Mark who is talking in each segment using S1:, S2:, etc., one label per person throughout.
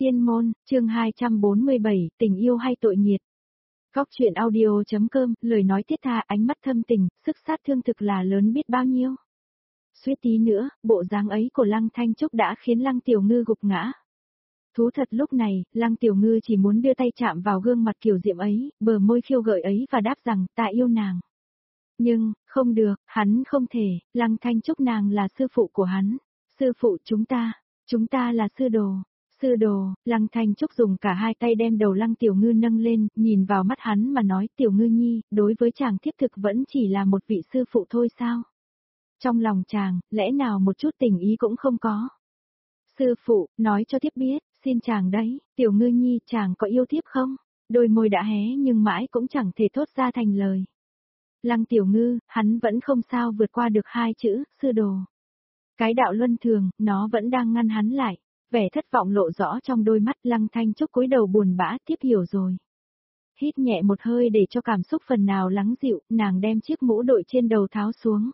S1: Tiên môn, chương 247, tình yêu hay tội nghiệt. Góc truyện audio.com, lời nói thiết tha, ánh mắt thâm tình, sức sát thương thực là lớn biết bao nhiêu. Suýt tí nữa, bộ dáng ấy của Lăng Thanh Trúc đã khiến Lăng Tiểu Ngư gục ngã. Thú thật lúc này, Lăng Tiểu Ngư chỉ muốn đưa tay chạm vào gương mặt kiều diễm ấy, bờ môi khiêu gợi ấy và đáp rằng, ta yêu nàng. Nhưng, không được, hắn không thể, Lăng Thanh Trúc nàng là sư phụ của hắn. Sư phụ chúng ta là sư đồ. Sư đồ, Lăng Thanh Trúc dùng cả hai tay đem đầu Lăng Tiểu Ngư nâng lên, nhìn vào mắt hắn mà nói, Tiểu Ngư nhi, đối với chàng thiếp thực vẫn chỉ là một vị sư phụ thôi sao? Trong lòng chàng, lẽ nào một chút tình ý cũng không có? Sư phụ, nói cho thiếp biết, xin chàng đấy, Tiểu Ngư nhi, chàng có yêu thiếp không? Đôi môi đã hé nhưng mãi cũng chẳng thể thốt ra thành lời. Lăng Tiểu Ngư, hắn vẫn không sao vượt qua được hai chữ, sư đồ. Cái đạo luân thường, nó vẫn đang ngăn hắn lại. Vẻ thất vọng lộ rõ trong đôi mắt, Lăng Thanh Trúc cúi đầu buồn bã, tiếp hiểu rồi. Hít nhẹ một hơi để cho cảm xúc phần nào lắng dịu, nàng đem chiếc mũ đội trên đầu tháo xuống.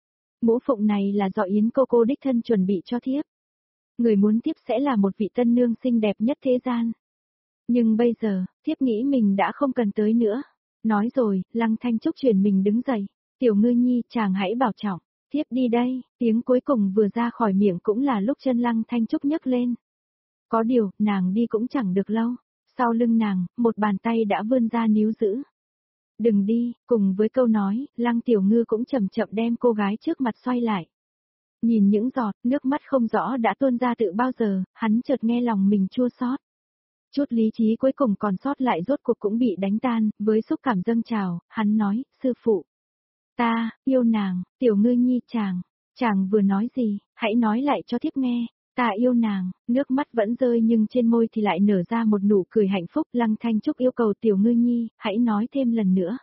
S1: Mũ phụng này là do Yến cô đích thân chuẩn bị cho thiếp. Người muốn thiếp sẽ là một vị tân nương xinh đẹp nhất thế gian. Nhưng bây giờ, thiếp nghĩ mình đã không cần tới nữa. Nói rồi, Lăng Thanh Trúc chuyển mình đứng dậy. Tiểu Ngư nhi, chàng hãy bảo trọng. Thiếp đi đây, tiếng cuối cùng vừa ra khỏi miệng cũng là lúc chân Lăng Thanh Trúc nhấc lên. Có điều, nàng đi cũng chẳng được lâu. Sau lưng nàng, một bàn tay đã vươn ra níu giữ. Đừng đi, cùng với câu nói, Lăng Tiểu Ngư cũng chậm chậm đem cô gái trước mặt xoay lại. Nhìn những giọt, nước mắt không rõ đã tuôn ra từ bao giờ, hắn chợt nghe lòng mình chua xót. Chút lý trí cuối cùng còn sót lại rốt cuộc cũng bị đánh tan, với xúc cảm dâng trào, hắn nói, sư phụ. Ta, yêu nàng, Tiểu Ngư nhi chàng vừa nói gì, hãy nói lại cho thiếp nghe, ta yêu nàng, nước mắt vẫn rơi nhưng trên môi thì lại nở ra một nụ cười hạnh phúc. Lăng Thanh Trúc yêu cầu Tiểu Ngư nhi, hãy nói thêm lần nữa.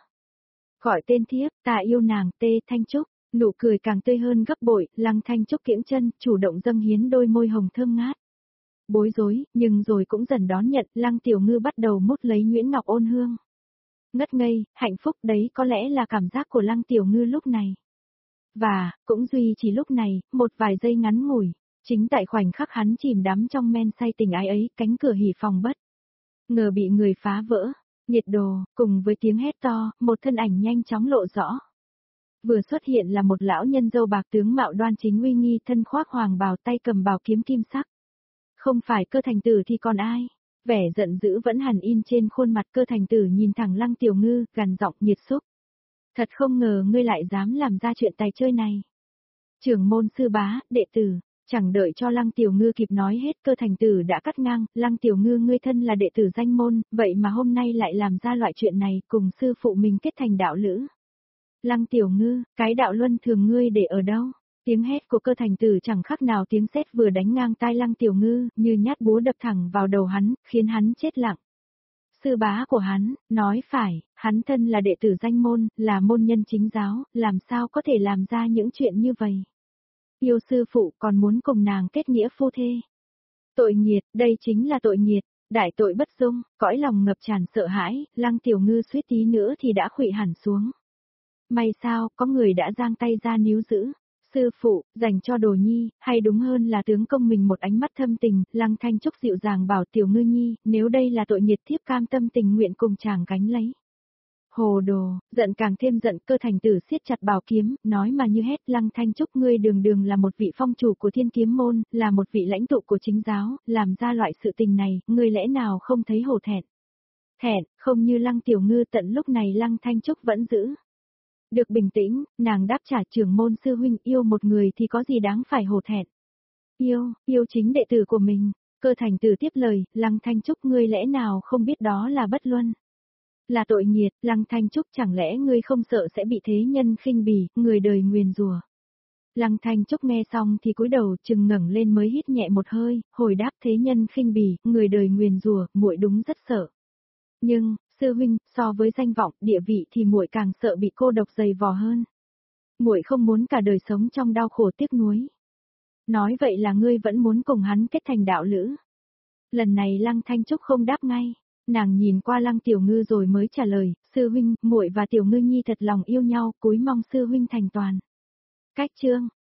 S1: Gọi tên thiếp, ta yêu nàng, Tê Thanh Trúc, nụ cười càng tươi hơn gấp bội, Lăng Thanh Trúc kiễng chân, chủ động dâng hiến đôi môi hồng thơm ngát. Bối rối, nhưng rồi cũng dần đón nhận, Lăng Tiểu Ngư bắt đầu mút lấy nhuyễn ngọc ôn hương. Ngất ngây, hạnh phúc đấy có lẽ là cảm giác của Lăng Tiểu Ngư lúc này. Và, cũng duy chỉ lúc này, một vài giây ngắn ngủi, chính tại khoảnh khắc hắn chìm đắm trong men say tình ái ấy, cánh cửa hỉ phòng bất ngờ bị người phá vỡ. Nhiệt đồ, cùng với tiếng hét to, một thân ảnh nhanh chóng lộ rõ. Vừa xuất hiện là một lão nhân râu bạc tướng mạo đoan chính uy nghi, thân khoác hoàng bào, tay cầm bảo kiếm kim sắc. Không phải Cơ Thành Tử thì còn ai? Vẻ giận dữ vẫn hằn in trên khuôn mặt. Cơ Thành Tử nhìn thẳng Lăng Tiểu Ngư, gằn giọng nhiệt xúc. Thật không ngờ ngươi lại dám làm ra chuyện tài chơi này. Trưởng môn sư bá, đệ tử, chẳng đợi cho Lăng Tiểu Ngư kịp nói hết, Cơ Thành Tử đã cắt ngang, Lăng Tiểu Ngư ngươi thân là đệ tử danh môn, vậy mà hôm nay lại làm ra loại chuyện này, cùng sư phụ mình kết thành đạo lữ. Lăng Tiểu Ngư, cái đạo luân thường ngươi để ở đâu? Tiếng hét của Cơ Thành Tử chẳng khác nào tiếng sét vừa đánh ngang tai Lăng Tiểu Ngư, như nhát búa đập thẳng vào đầu hắn, khiến hắn chết lặng. Sư bá của hắn, nói phải, hắn thân là đệ tử danh môn, là môn nhân chính giáo, làm sao có thể làm ra những chuyện như vậy? Yêu sư phụ còn muốn cùng nàng kết nghĩa phu thê. Tội nghiệt, đây chính là tội nghiệt, đại tội bất dung, cõi lòng ngập tràn sợ hãi, Lăng Tiểu Ngư suýt tí nữa thì đã khuỵu hẳn xuống. May sao, có người đã giang tay ra níu giữ. Sư phụ, dành cho Đồ Nhi, hay đúng hơn là tướng công mình một ánh mắt thâm tình. Lăng Thanh Trúc dịu dàng bảo Tiểu Ngư nhi, nếu đây là tội nghiệt thiếp cam tâm tình nguyện cùng chàng gánh lấy. Hồ đồ, giận càng thêm giận. Cơ Thành Tử siết chặt bảo kiếm, nói mà như hét. Lăng Thanh Trúc ngươi đường đường là một vị phong chủ của Thiên Kiếm môn, là một vị lãnh tụ của chính giáo, làm ra loại sự tình này, ngươi lẽ nào không thấy hổ thẹn? Thẹn, không như Lăng Tiểu Ngư. Tận lúc này Lăng Thanh Trúc vẫn giữ được bình tĩnh, nàng đáp trả trưởng môn sư huynh, yêu một người thì có gì đáng phải hổ thẹn. Yêu chính đệ tử của mình. Cơ Thành Tử tiếp lời, Lăng Thanh Trúc ngươi lẽ nào không biết đó là bất luân. Là tội nghiệt, Lăng Thanh Trúc chẳng lẽ ngươi không sợ sẽ bị thế nhân khinh bỉ, người đời nguyền rủa. Lăng Thanh Trúc nghe xong thì cúi đầu chừng ngẩng lên mới hít nhẹ một hơi, hồi đáp thế nhân khinh bỉ, người đời nguyền rủa, muội đúng rất sợ. Nhưng, sư huynh, so với danh vọng, địa vị thì muội càng sợ bị cô độc dày vò hơn. Muội không muốn cả đời sống trong đau khổ tiếc nuối. Nói vậy là ngươi vẫn muốn cùng hắn kết thành đạo lữ. Lần này Lăng Thanh Trúc không đáp ngay, nàng nhìn qua Lăng Tiểu Ngư rồi mới trả lời, sư huynh, muội và Tiểu Ngư nhi thật lòng yêu nhau, cúi mong sư huynh thành toàn. Cách chương